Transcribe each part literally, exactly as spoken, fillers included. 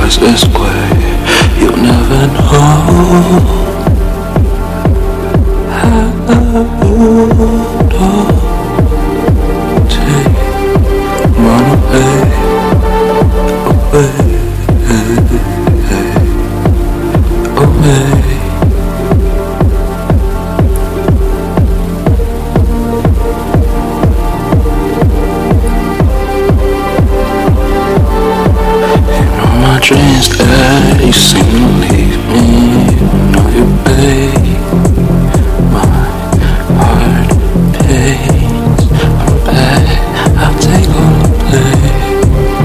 fastest way. You'll never know how to take run away, away, away. Dreams that you seem to leave me. Know you, babe. My heart pains. I'm back. I'll take all the blame.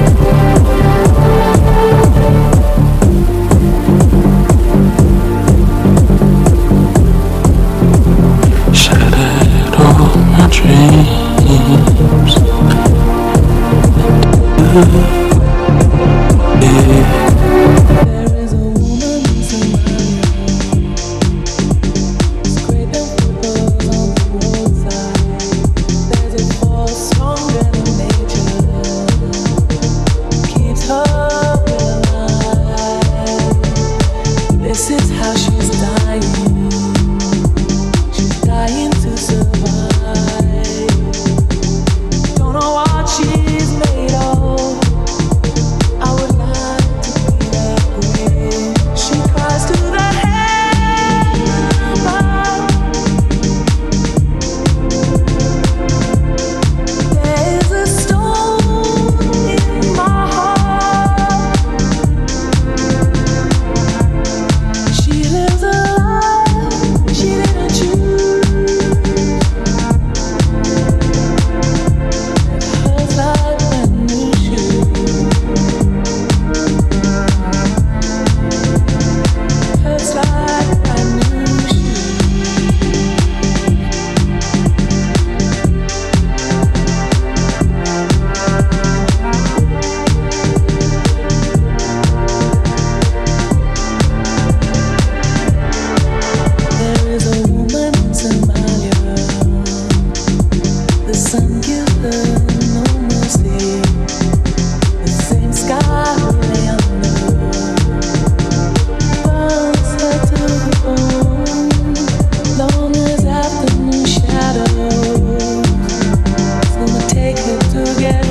Shattered all my dreams. There is a woman somewhere scraping footballs on the roadside. There's a force stronger than nature, keeps her alive. This is how she's dying. She's dying to survive. Don't know what she's made of. I would like to be that way. She cries to the hammer. There's a stone in my heart. She lives a life she didn't choose. It hurts like brand new shoes. Hurts like brand new shoes. There is a woman in Somalia. The sun gives her no mercy. The same sky lay under. Burns her to the bone. Long as afternoon shadows. It's gonna take her to get